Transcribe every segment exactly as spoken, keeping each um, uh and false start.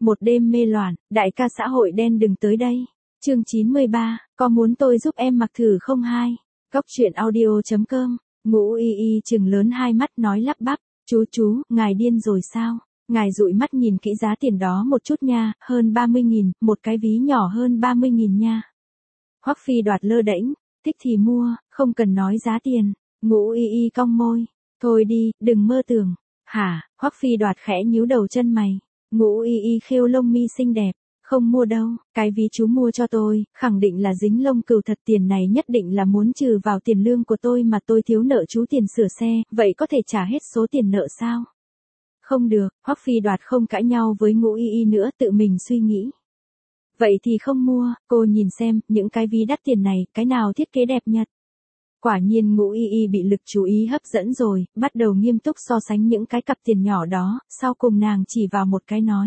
một đêm mê loạn, đại ca xã hội đen đừng tới đây. Chương chín mươi ba, có muốn tôi giúp em mặc thử không hai? Góc truyện audio chấm com. Ngũ Y Y trừng lớn hai mắt nói lắp bắp, chú chú, ngài điên rồi sao? Ngài dụi mắt nhìn kỹ giá tiền đó một chút nha, hơn ba mươi nghìn, một cái ví nhỏ hơn ba mươi nghìn nha. Hoắc Phi Đoạt lơ đễnh, thích thì mua, không cần nói giá tiền. Ngũ Y Y cong môi, thôi đi, đừng mơ tưởng. Hả? Hoắc Phi Đoạt khẽ nhíu đầu chân mày. Ngũ Y Y khêu lông mi xinh đẹp, không mua đâu, cái ví chú mua cho tôi, khẳng định là dính lông cừu thật, tiền này nhất định là muốn trừ vào tiền lương của tôi mà tôi thiếu nợ chú tiền sửa xe, vậy có thể trả hết số tiền nợ sao? Không được, Hoắc Phi Đoạt không cãi nhau với Ngũ Y Y nữa, tự mình suy nghĩ. Vậy thì không mua, cô nhìn xem, những cái ví đắt tiền này, cái nào thiết kế đẹp nhất? Quả nhiên Ngũ Y Y bị lực chú ý hấp dẫn rồi, bắt đầu nghiêm túc so sánh những cái cặp tiền nhỏ đó, sau cùng nàng chỉ vào một cái nói.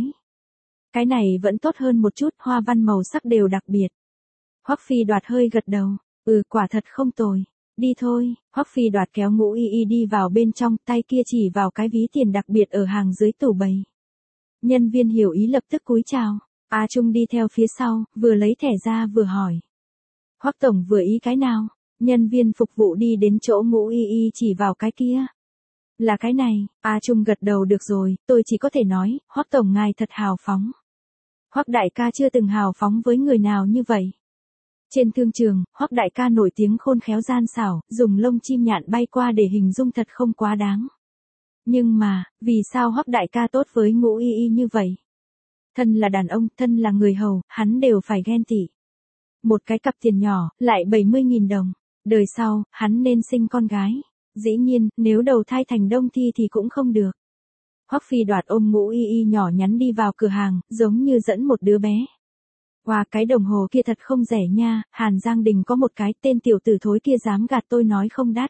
Cái này vẫn tốt hơn một chút, hoa văn màu sắc đều đặc biệt. Hoắc Phi Đoạt hơi gật đầu, ừ quả thật không tồi. Đi thôi, Hoắc Phi Đoạt kéo Ngũ Y Y đi vào bên trong, tay kia chỉ vào cái ví tiền đặc biệt ở hàng dưới tủ bày. Nhân viên hiểu ý lập tức cúi chào, A Trung đi theo phía sau, vừa lấy thẻ ra vừa hỏi. Hoắc tổng vừa ý cái nào? Nhân viên phục vụ đi đến chỗ Ngũ Y Y chỉ vào cái kia. Là cái này, A Trung gật đầu, được rồi, tôi chỉ có thể nói, Hoắc tổng ngài thật hào phóng. Hoắc đại ca chưa từng hào phóng với người nào như vậy. Trên thương trường, Hoắc đại ca nổi tiếng khôn khéo gian xảo, dùng lông chim nhạn bay qua để hình dung thật không quá đáng. Nhưng mà, vì sao Hoắc đại ca tốt với Ngũ Y Y như vậy? Thân là đàn ông, thân là người hầu, hắn đều phải ghen tị. Một cái cặp tiền nhỏ, lại bảy mươi nghìn đồng. Đời sau, hắn nên sinh con gái. Dĩ nhiên, nếu đầu thai thành Đông Thi thì cũng không được. Hoắc Phi Đoạt ôm Ngũ Y Y nhỏ nhắn đi vào cửa hàng, giống như dẫn một đứa bé. Wow, cái đồng hồ kia thật không rẻ nha, Hàn Giang Đình có một cái, tên tiểu tử thối kia dám gạt tôi nói không đắt.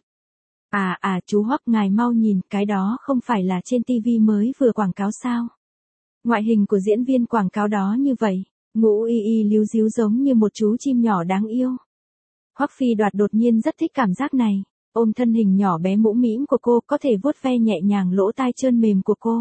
À à chú Hoắc ngài mau nhìn, cái đó không phải là trên tivi mới vừa quảng cáo sao? Ngoại hình của diễn viên quảng cáo đó như vậy, Ngũ Y Y líu díu giống như một chú chim nhỏ đáng yêu. Hoắc Phi Đoạt đột nhiên rất thích cảm giác này, ôm thân hình nhỏ bé mũm mĩm của cô, có thể vuốt ve nhẹ nhàng lỗ tai trơn mềm của cô.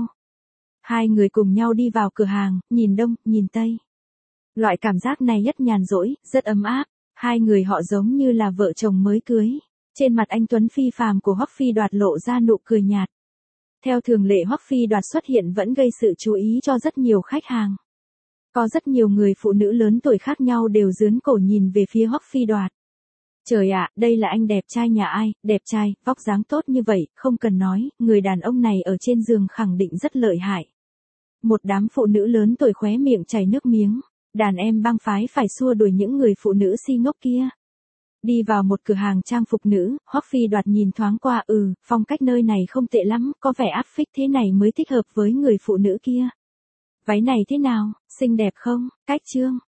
Hai người cùng nhau đi vào cửa hàng, nhìn đông, nhìn tây. Loại cảm giác này rất nhàn rỗi, rất ấm áp, hai người họ giống như là vợ chồng mới cưới. Trên mặt anh tuấn phi phàm của Hoắc Phi Đoạt lộ ra nụ cười nhạt. Theo thường lệ, Hoắc Phi Đoạt xuất hiện vẫn gây sự chú ý cho rất nhiều khách hàng. Có rất nhiều người phụ nữ lớn tuổi khác nhau đều dướn cổ nhìn về phía Hoắc Phi Đoạt. Trời ạ, đây là anh đẹp trai nhà ai, đẹp trai, vóc dáng tốt như vậy, không cần nói, người đàn ông này ở trên giường khẳng định rất lợi hại. Một đám phụ nữ lớn tuổi khóe miệng chảy nước miếng, đàn em bang phái phải xua đuổi những người phụ nữ si ngốc kia. Đi vào một cửa hàng trang phục nữ, Hoắc Phi Đoạt nhìn thoáng qua, ừ, phong cách nơi này không tệ lắm, có vẻ áp phích thế này mới thích hợp với người phụ nữ kia. Váy này thế nào, xinh đẹp không, cách trương,